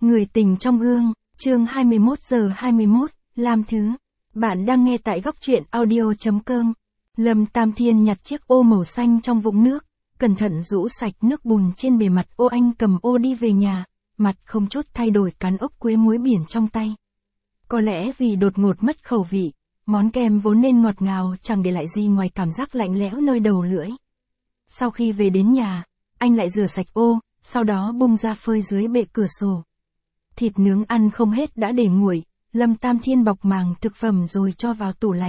Người tình trong gương, chương 21:21, Lam Thứ. Bạn đang nghe tại góc truyện audio.com. Lâm Tam Thiên nhặt chiếc ô màu xanh trong vũng nước, cẩn thận rũ sạch nước bùn trên bề mặt ô. Anh cầm ô đi về nhà, mặt không chút thay đổi cán ốc quế muối biển trong tay. Có lẽ vì đột ngột mất khẩu vị, món kem vốn nên ngọt ngào chẳng để lại gì ngoài cảm giác lạnh lẽo nơi đầu lưỡi. Sau khi về đến nhà, anh lại rửa sạch ô, sau đó bung ra phơi dưới bệ cửa sổ. Thịt nướng ăn không hết đã để nguội, Lâm Tam Thiên bọc màng thực phẩm rồi cho vào tủ lạnh.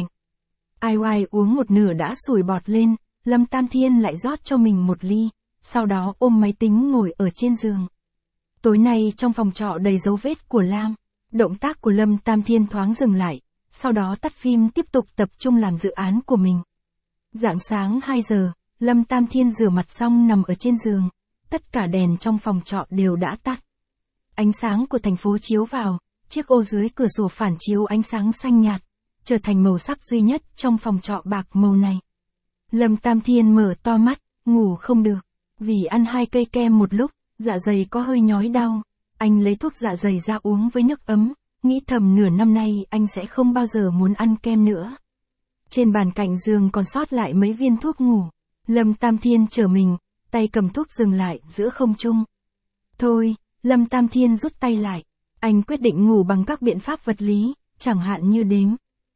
Ai oai uống một nửa đã sủi bọt lên, Lâm Tam Thiên lại rót cho mình một ly, sau đó ôm máy tính ngồi ở trên giường. Tối nay trong phòng trọ đầy dấu vết của Lam, động tác của Lâm Tam Thiên thoáng dừng lại, sau đó tắt phim tiếp tục tập trung làm dự án của mình. Rạng sáng 2 giờ, Lâm Tam Thiên rửa mặt xong nằm ở trên giường, tất cả đèn trong phòng trọ đều đã tắt. Ánh sáng của thành phố chiếu vào, chiếc ô dưới cửa sổ phản chiếu ánh sáng xanh nhạt, trở thành màu sắc duy nhất trong phòng trọ bạc màu này. Lâm Tam Thiên mở to mắt, ngủ không được, vì ăn 2 cây kem một lúc, dạ dày có hơi nhói đau. Anh lấy thuốc dạ dày ra uống với nước ấm, nghĩ thầm nửa năm nay anh sẽ không bao giờ muốn ăn kem nữa. Trên bàn cạnh giường còn sót lại mấy viên thuốc ngủ. Lâm Tam Thiên trở mình, tay cầm thuốc dừng lại giữa không trung. Thôi, Lâm Tam Thiên rút tay lại. Anh quyết định ngủ bằng các biện pháp vật lý, chẳng hạn như đếm.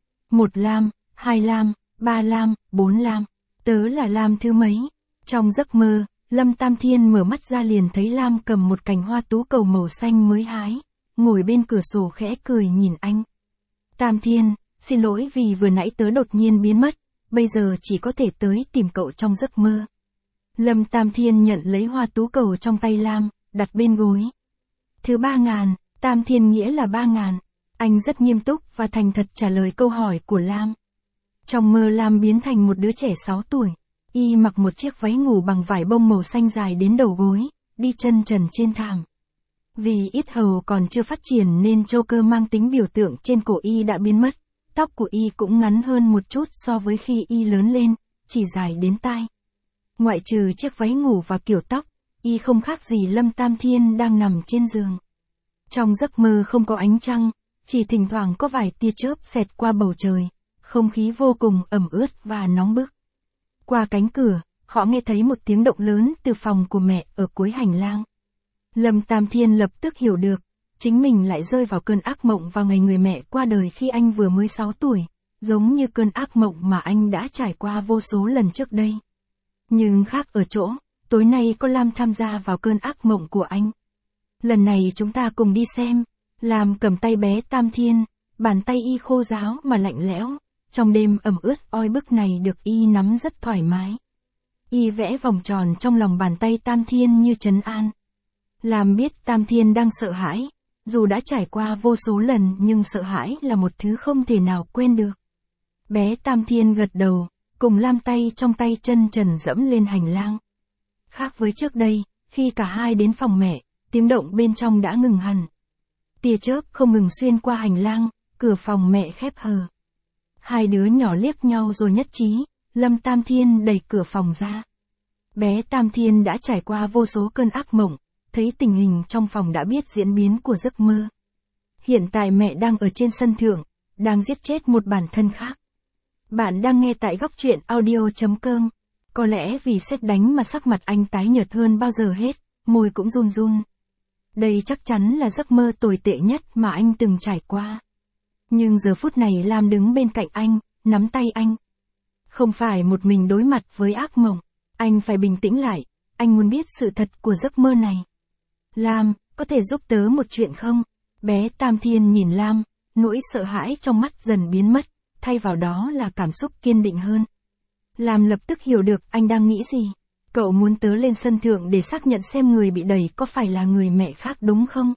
1 lam, 2 lam, 3 lam, 4 lam. Tớ là lam thứ mấy? Trong giấc mơ, Lâm Tam Thiên mở mắt ra liền thấy Lam cầm một cành hoa tú cầu màu xanh mới hái, ngồi bên cửa sổ khẽ cười nhìn anh. Tam Thiên, xin lỗi vì vừa nãy tớ đột nhiên biến mất, bây giờ chỉ có thể tới tìm cậu trong giấc mơ. Lâm Tam Thiên nhận lấy hoa tú cầu trong tay Lam, đặt bên gối. Thứ 3.000, Tam Thiên nghĩa là 3.000. Anh rất nghiêm túc và thành thật trả lời câu hỏi của Lam. Trong mơ Lam biến thành một đứa trẻ 6 tuổi. Y mặc một chiếc váy ngủ bằng vải bông màu xanh dài đến đầu gối, đi chân trần trên thảm. Vì yết hầu còn chưa phát triển nên châu cơ mang tính biểu tượng trên cổ Y đã biến mất. Tóc của Y cũng ngắn hơn một chút so với khi Y lớn lên, chỉ dài đến tai. Ngoại trừ chiếc váy ngủ và kiểu tóc, Y không khác gì Lâm Tam Thiên đang nằm trên giường. Trong giấc mơ không có ánh trăng, chỉ thỉnh thoảng có vài tia chớp xẹt qua bầu trời, không khí vô cùng ẩm ướt và nóng bức. Qua cánh cửa, họ nghe thấy một tiếng động lớn từ phòng của mẹ ở cuối hành lang. Lâm Tam Thiên lập tức hiểu được, chính mình lại rơi vào cơn ác mộng vào ngày người mẹ qua đời khi anh vừa mới 6 tuổi, giống như cơn ác mộng mà anh đã trải qua vô số lần trước đây. Nhưng khác ở chỗ, tối nay có Lam tham gia vào cơn ác mộng của anh. Lần này chúng ta cùng đi xem. Lam cầm tay bé Tam Thiên, bàn tay Y khô ráo mà lạnh lẽo, trong đêm ẩm ướt oi bức này được Y nắm rất thoải mái. Y vẽ vòng tròn trong lòng bàn tay Tam Thiên như trấn an. Lam biết Tam Thiên đang sợ hãi, dù đã trải qua vô số lần nhưng sợ hãi là một thứ không thể nào quên được. Bé Tam Thiên gật đầu, cùng Lam tay trong tay chân trần dẫm lên hành lang. Khác với trước đây, khi cả hai đến phòng mẹ, tiếng động bên trong đã ngừng hẳn. Tia chớp không ngừng xuyên qua hành lang, cửa phòng mẹ khép hờ. Hai đứa nhỏ liếc nhau rồi nhất trí, Lâm Tam Thiên đẩy cửa phòng ra. Bé Tam Thiên đã trải qua vô số cơn ác mộng, thấy tình hình trong phòng đã biết diễn biến của giấc mơ. Hiện tại mẹ đang ở trên sân thượng, đang giết chết một bản thân khác. Bạn đang nghe tại góc truyện audio.com. Có lẽ vì sét đánh mà sắc mặt anh tái nhợt hơn bao giờ hết, môi cũng run run. Đây chắc chắn là giấc mơ tồi tệ nhất mà anh từng trải qua. Nhưng giờ phút này Lam đứng bên cạnh anh, nắm tay anh. Không phải một mình đối mặt với ác mộng, anh phải bình tĩnh lại, anh muốn biết sự thật của giấc mơ này. Lam, có thể giúp tớ một chuyện không? Bé Tam Thiên nhìn Lam, nỗi sợ hãi trong mắt dần biến mất, thay vào đó là cảm xúc kiên định hơn. Lam lập tức hiểu được anh đang nghĩ gì. Cậu muốn tớ lên sân thượng để xác nhận xem người bị đẩy có phải là người mẹ khác đúng không?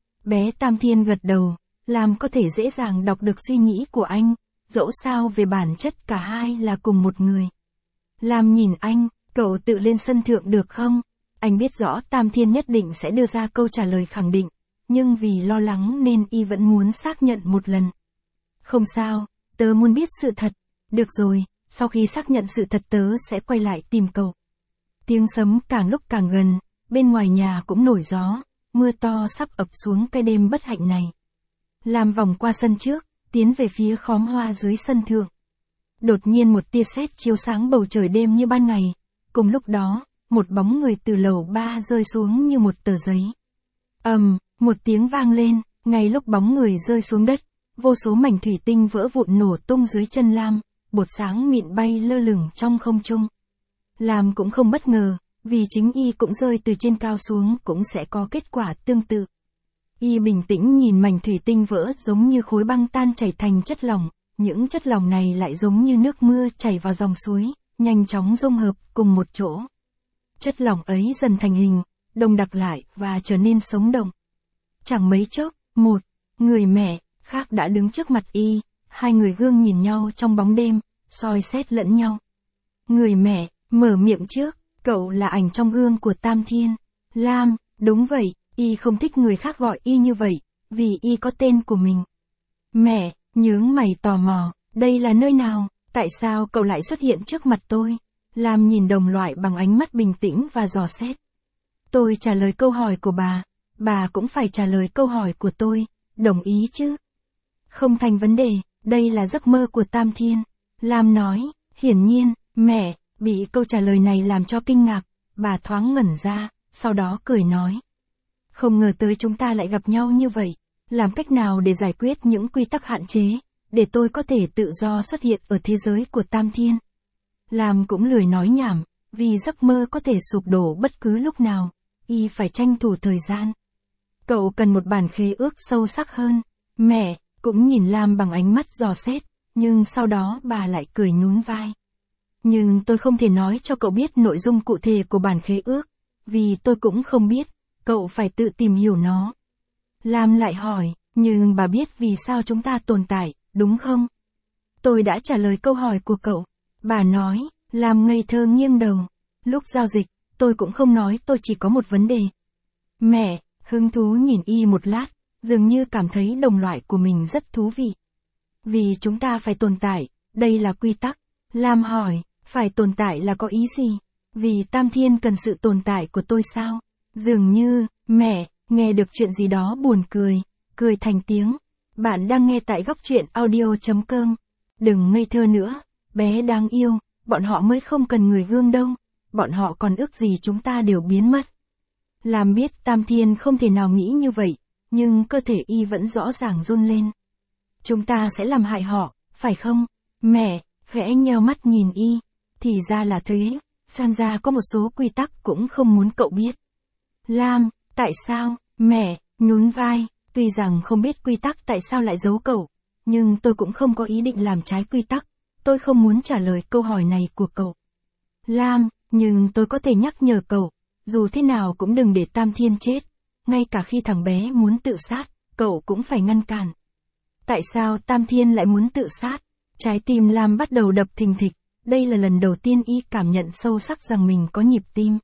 Bé Tam Thiên gật đầu, Lam có thể dễ dàng đọc được suy nghĩ của anh, dẫu sao về bản chất cả hai là cùng một người. Lam nhìn anh, cậu tự lên sân thượng được không? Anh biết rõ Tam Thiên nhất định sẽ đưa ra câu trả lời khẳng định, nhưng vì lo lắng nên Y vẫn muốn xác nhận một lần. Không sao, tớ muốn biết sự thật. Được rồi, sau khi xác nhận sự thật tớ sẽ quay lại tìm cậu. Tiếng sấm càng lúc càng gần, bên ngoài nhà cũng nổi gió, mưa to sắp ập xuống cái đêm bất hạnh này. Lam vòng qua sân trước, tiến về phía khóm hoa dưới sân thượng. Đột nhiên một tia sét chiếu sáng bầu trời đêm như ban ngày. Cùng lúc đó, một bóng người từ lầu 3 rơi xuống như một tờ giấy. Một tiếng vang lên, ngay lúc bóng người rơi xuống đất, vô số mảnh thủy tinh vỡ vụn nổ tung dưới chân Lam, bột sáng mịn bay lơ lửng trong không trung. Lam cũng không bất ngờ, vì chính y cũng rơi từ trên cao xuống cũng sẽ có kết quả tương tự. Y bình tĩnh nhìn mảnh thủy tinh vỡ giống như khối băng tan chảy thành chất lỏng, những chất lỏng này lại giống như nước mưa chảy vào dòng suối, nhanh chóng dung hợp cùng một chỗ. Chất lỏng ấy dần thành hình, đông đặc lại và trở nên sống động. Chẳng mấy chốc, một người mẹ khác đã đứng trước mặt y, hai người gương nhìn nhau trong bóng đêm, soi xét lẫn nhau. Người mẹ mở miệng trước, cậu là ảnh trong gương của Tam Thiên. Lam, đúng vậy, y không thích người khác gọi y như vậy, vì y có tên của mình. Mẹ, nhướng mày tò mò, đây là nơi nào, tại sao cậu lại xuất hiện trước mặt tôi? Lam nhìn đồng loại bằng ánh mắt bình tĩnh và dò xét. Tôi trả lời câu hỏi của bà cũng phải trả lời câu hỏi của tôi, đồng ý chứ? Không thành vấn đề, đây là giấc mơ của Tam Thiên. Lam nói, hiển nhiên, mẹ, bị câu trả lời này làm cho kinh ngạc, bà thoáng ngẩn ra, sau đó cười nói. Không ngờ tới chúng ta lại gặp nhau như vậy, làm cách nào để giải quyết những quy tắc hạn chế, để tôi có thể tự do xuất hiện ở thế giới của Tam Thiên. Lam cũng lười nói nhảm, vì giấc mơ có thể sụp đổ bất cứ lúc nào, y phải tranh thủ thời gian. Cậu cần một bản khế ước sâu sắc hơn. Mẹ cũng nhìn Lam bằng ánh mắt dò xét, nhưng sau đó bà lại cười nhún vai. Nhưng tôi không thể nói cho cậu biết nội dung cụ thể của bản khế ước, vì tôi cũng không biết, cậu phải tự tìm hiểu nó. Lam lại hỏi, nhưng bà biết vì sao chúng ta tồn tại, đúng không? Tôi đã trả lời câu hỏi của cậu. Bà nói, Lam ngây thơ nghiêng đầu. Lúc giao dịch, tôi cũng không nói tôi chỉ có một vấn đề. Mẹ hứng thú nhìn y một lát, dường như cảm thấy đồng loại của mình rất thú vị. Vì chúng ta phải tồn tại, đây là quy tắc. Lam hỏi, phải tồn tại là có ý gì? Vì Tam Thiên cần sự tồn tại của tôi sao? Dường như, mẹ nghe được chuyện gì đó buồn cười thành tiếng. Bạn đang nghe tại góc truyện audio.com. Đừng ngây thơ nữa, bé đáng yêu, bọn họ mới không cần người gương đâu. Bọn họ còn ước gì chúng ta đều biến mất. Lam biết Tam Thiên không thể nào nghĩ như vậy, nhưng cơ thể y vẫn rõ ràng run lên. Chúng ta sẽ làm hại họ, phải không? Mẹ khẽ nheo mắt nhìn y. Thì ra là thế, xem ra có một số quy tắc cũng không muốn cậu biết. Lam, tại sao? Mẹ nhún vai, tuy rằng không biết quy tắc tại sao lại giấu cậu, nhưng tôi cũng không có ý định làm trái quy tắc. Tôi không muốn trả lời câu hỏi này của cậu. Lam, nhưng tôi có thể nhắc nhở cậu, dù thế nào cũng đừng để Tam Thiên chết. Ngay cả khi thằng bé muốn tự sát, cậu cũng phải ngăn cản. Tại sao Tam Thiên lại muốn tự sát? Trái tim Lam bắt đầu đập thình thịch. Đây là lần đầu tiên y cảm nhận sâu sắc rằng mình có nhịp tim.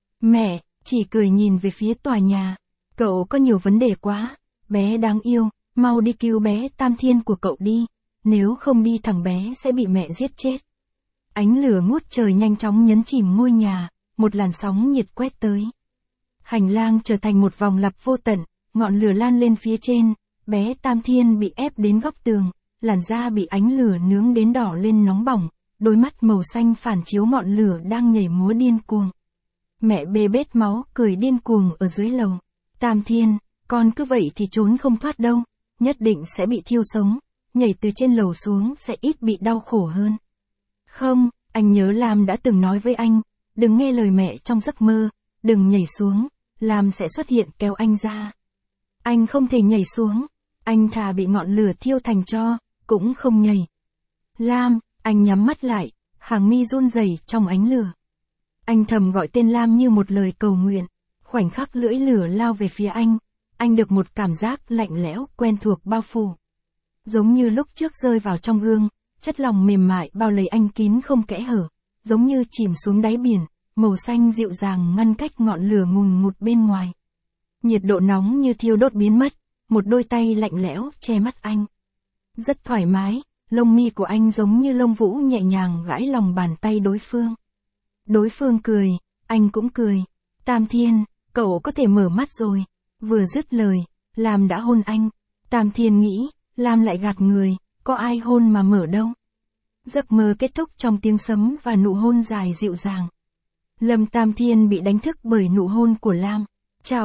Mẹ chỉ cười nhìn về phía tòa nhà. Cậu có nhiều vấn đề quá. Bé đáng yêu, mau đi cứu bé Tam Thiên của cậu đi. Nếu không đi thằng bé sẽ bị mẹ giết chết. Ánh lửa ngút trời nhanh chóng nhấn chìm ngôi nhà. Một làn sóng nhiệt quét tới. Hành lang trở thành một vòng lặp vô tận. Ngọn lửa lan lên phía trên. Bé Tam Thiên bị ép đến góc tường. Làn da bị ánh lửa nướng đến đỏ lên nóng bỏng. Đôi mắt màu xanh phản chiếu ngọn lửa đang nhảy múa điên cuồng. Mẹ bê bết máu cười điên cuồng ở dưới lầu. Tam Thiên, con cứ vậy thì trốn không thoát đâu. Nhất định sẽ bị thiêu sống. Nhảy từ trên lầu xuống sẽ ít bị đau khổ hơn. Không, anh nhớ Lam đã từng nói với anh. Đừng nghe lời mẹ trong giấc mơ. Đừng nhảy xuống. Lam sẽ xuất hiện kéo anh ra. Anh không thể nhảy xuống. Anh thà bị ngọn lửa thiêu thành tro, cũng không nhảy. Lam, anh nhắm mắt lại, hàng mi run rẩy trong ánh lửa. Anh thầm gọi tên Lam như một lời cầu nguyện. Khoảnh khắc lưỡi lửa lao về phía anh được một cảm giác lạnh lẽo quen thuộc bao phủ. Giống như lúc trước rơi vào trong gương, chất lỏng mềm mại bao lấy anh kín không kẽ hở, giống như chìm xuống đáy biển, màu xanh dịu dàng ngăn cách ngọn lửa ngùn ngụt bên ngoài. Nhiệt độ nóng như thiêu đốt biến mất, một đôi tay lạnh lẽo che mắt anh. Rất thoải mái, lông mi của anh giống như lông vũ nhẹ nhàng gãi lòng bàn tay đối phương. Đối phương cười, anh cũng cười. Tam Thiên, cậu có thể mở mắt rồi. Vừa dứt lời, Lam đã hôn anh. Tam Thiên nghĩ, Lam lại gạt người, có ai hôn mà mở đâu. Giấc mơ kết thúc trong tiếng sấm và nụ hôn dài dịu dàng. Lâm Tam Thiên bị đánh thức bởi nụ hôn của Lam. Chào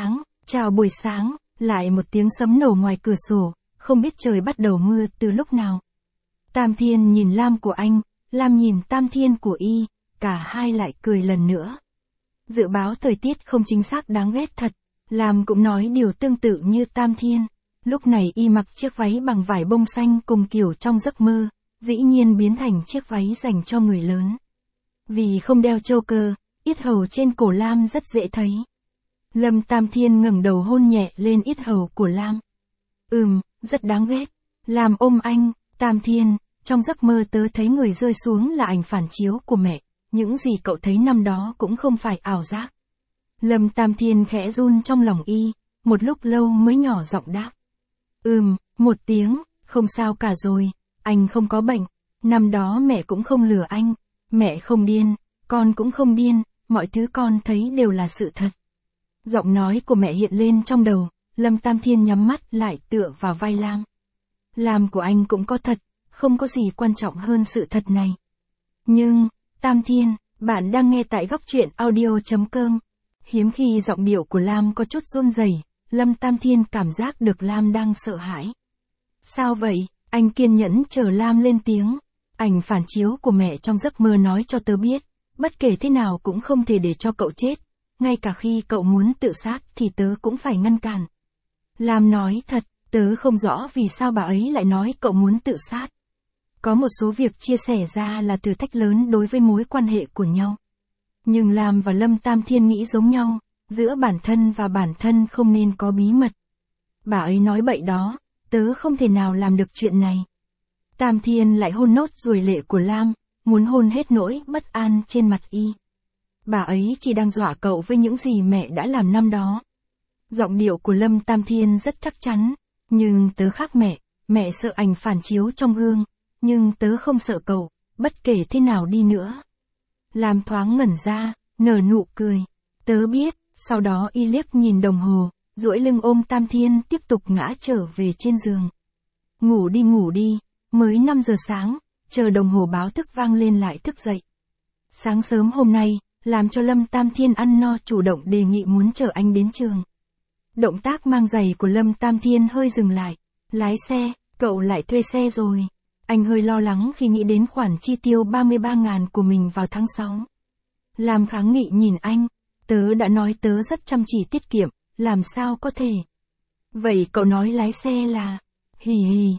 buổi sáng, lại một tiếng sấm nổ ngoài cửa sổ, không biết trời bắt đầu mưa từ lúc nào. Tam Thiên nhìn Lam của anh, Lam nhìn Tam Thiên của y, cả hai lại cười lần nữa. Dự báo thời tiết không chính xác đáng ghét thật, Lam cũng nói điều tương tự như Tam Thiên. Lúc này y mặc chiếc váy bằng vải bông xanh cùng kiểu trong giấc mơ, dĩ nhiên biến thành chiếc váy dành cho người lớn. Vì không đeo choker, yết hầu trên cổ Lam rất dễ thấy. Lâm Tam Thiên ngẩng đầu hôn nhẹ lên yết hầu của Lam. Rất đáng ghét. Lam ôm anh, Tam Thiên, trong giấc mơ tớ thấy người rơi xuống là ảnh phản chiếu của mẹ, những gì cậu thấy năm đó cũng không phải ảo giác. Lâm Tam Thiên khẽ run trong lòng y, một lúc lâu mới nhỏ giọng đáp. Một tiếng, không sao cả rồi, anh không có bệnh, năm đó mẹ cũng không lừa anh, mẹ không điên, con cũng không điên, mọi thứ con thấy đều là sự thật. Giọng nói của mẹ hiện lên trong đầu, Lâm Tam Thiên nhắm mắt lại tựa vào vai Lam. Lam của anh cũng có thật, không có gì quan trọng hơn sự thật này. Nhưng, Tam Thiên, bạn đang nghe tại góc truyện audio.com. Hiếm khi giọng điệu của Lam có chút run rẩy, Lâm Tam Thiên cảm giác được Lam đang sợ hãi. Sao vậy? Anh kiên nhẫn chờ Lam lên tiếng. Ảnh phản chiếu của mẹ trong giấc mơ nói cho tớ biết, bất kể thế nào cũng không thể để cho cậu chết, ngay cả khi cậu muốn tự sát thì tớ cũng phải ngăn cản. Lam nói thật, tớ không rõ vì sao bà ấy lại nói cậu muốn tự sát. Có một số việc chia sẻ ra là thử thách lớn đối với mối quan hệ của nhau. Nhưng Lam và Lâm Tam Thiên nghĩ giống nhau, giữa bản thân và bản thân không nên có bí mật. Bà ấy nói bậy đó, tớ không thể nào làm được chuyện này. Tam Thiên lại hôn nốt ruồi lệ của Lam, muốn hôn hết nỗi bất an trên mặt y. Bà ấy chỉ đang dọa cậu với những gì mẹ đã làm năm đó. Giọng điệu của Lâm Tam Thiên rất chắc chắn, nhưng tớ khác mẹ sợ ảnh phản chiếu trong gương, nhưng tớ không sợ cậu, bất kể thế nào đi nữa. Lam thoáng ngẩn ra, nở nụ cười. Tớ biết, sau đó y liếc nhìn đồng hồ, duỗi lưng ôm Tam Thiên tiếp tục ngã trở về trên giường. Ngủ đi, mới 5 giờ sáng, chờ đồng hồ báo thức vang lên lại thức dậy. Sáng sớm hôm nay, làm cho Lâm Tam Thiên ăn no chủ động đề nghị muốn chở anh đến trường. Động tác mang giày của Lâm Tam Thiên hơi dừng lại. Lái xe, cậu lại thuê xe rồi. Anh hơi lo lắng khi nghĩ đến khoản chi tiêu 33.000 của mình vào tháng 6. Lam kháng nghị nhìn anh. Tớ đã nói tớ rất chăm chỉ tiết kiệm, làm sao có thể. Vậy cậu nói lái xe là... Hì,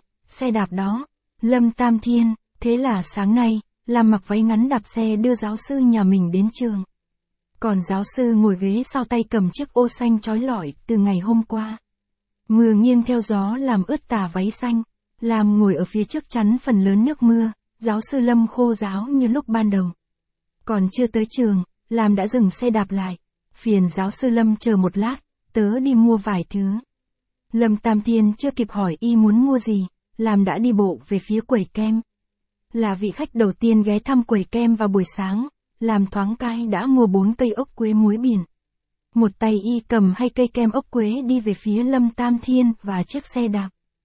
xe đạp đó. Lâm Tam Thiên, thế là sáng nay, Lam mặc váy ngắn đạp xe đưa giáo sư nhà mình đến trường. Còn giáo sư ngồi ghế sau tay cầm chiếc ô xanh trói lọi từ ngày hôm qua. Mưa nghiêng theo gió làm ướt tà váy xanh. Lam ngồi ở phía trước chắn phần lớn nước mưa, giáo sư Lâm khô ráo như lúc ban đầu. Còn chưa tới trường, Lam đã dừng xe đạp lại. Phiền giáo sư Lâm chờ một lát, tớ đi mua vài thứ. Lâm Tam Thiên chưa kịp hỏi y muốn mua gì, Lam đã đi bộ về phía quầy kem. Là vị khách đầu tiên ghé thăm quầy kem vào buổi sáng, Lam thoáng cái đã mua 4 cây ốc quế muối biển. Một tay y cầm 2 cây kem ốc quế đi về phía Lâm Tam Thiên và chiếc xe đạp.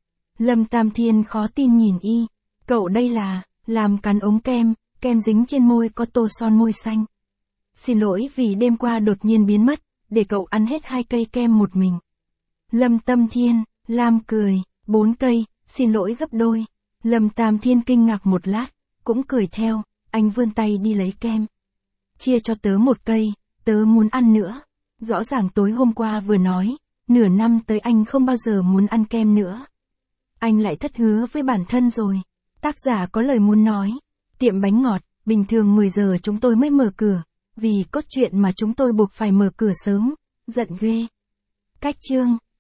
Lâm Tam Thiên khó tin nhìn y. Cậu đây là, Lam cắn ống kem, kem dính trên môi có tô son môi xanh. Xin lỗi vì đêm qua đột nhiên biến mất, để cậu ăn hết 2 cây kem một mình. Lâm Tam Thiên, Lam cười, 4 cây, xin lỗi gấp đôi. Lâm Tam Thiên kinh ngạc một lát, cũng cười theo, anh vươn tay đi lấy kem. Chia cho tớ 1 cây, tớ muốn ăn nữa. Rõ ràng tối hôm qua vừa nói, nửa năm tới anh không bao giờ muốn ăn kem nữa. Anh lại thất hứa với bản thân rồi. Tác giả có lời muốn nói. Tiệm bánh ngọt, bình thường 10 giờ chúng tôi mới mở cửa, vì cốt truyện mà chúng tôi buộc phải mở cửa sớm, giận ghê. Cách chương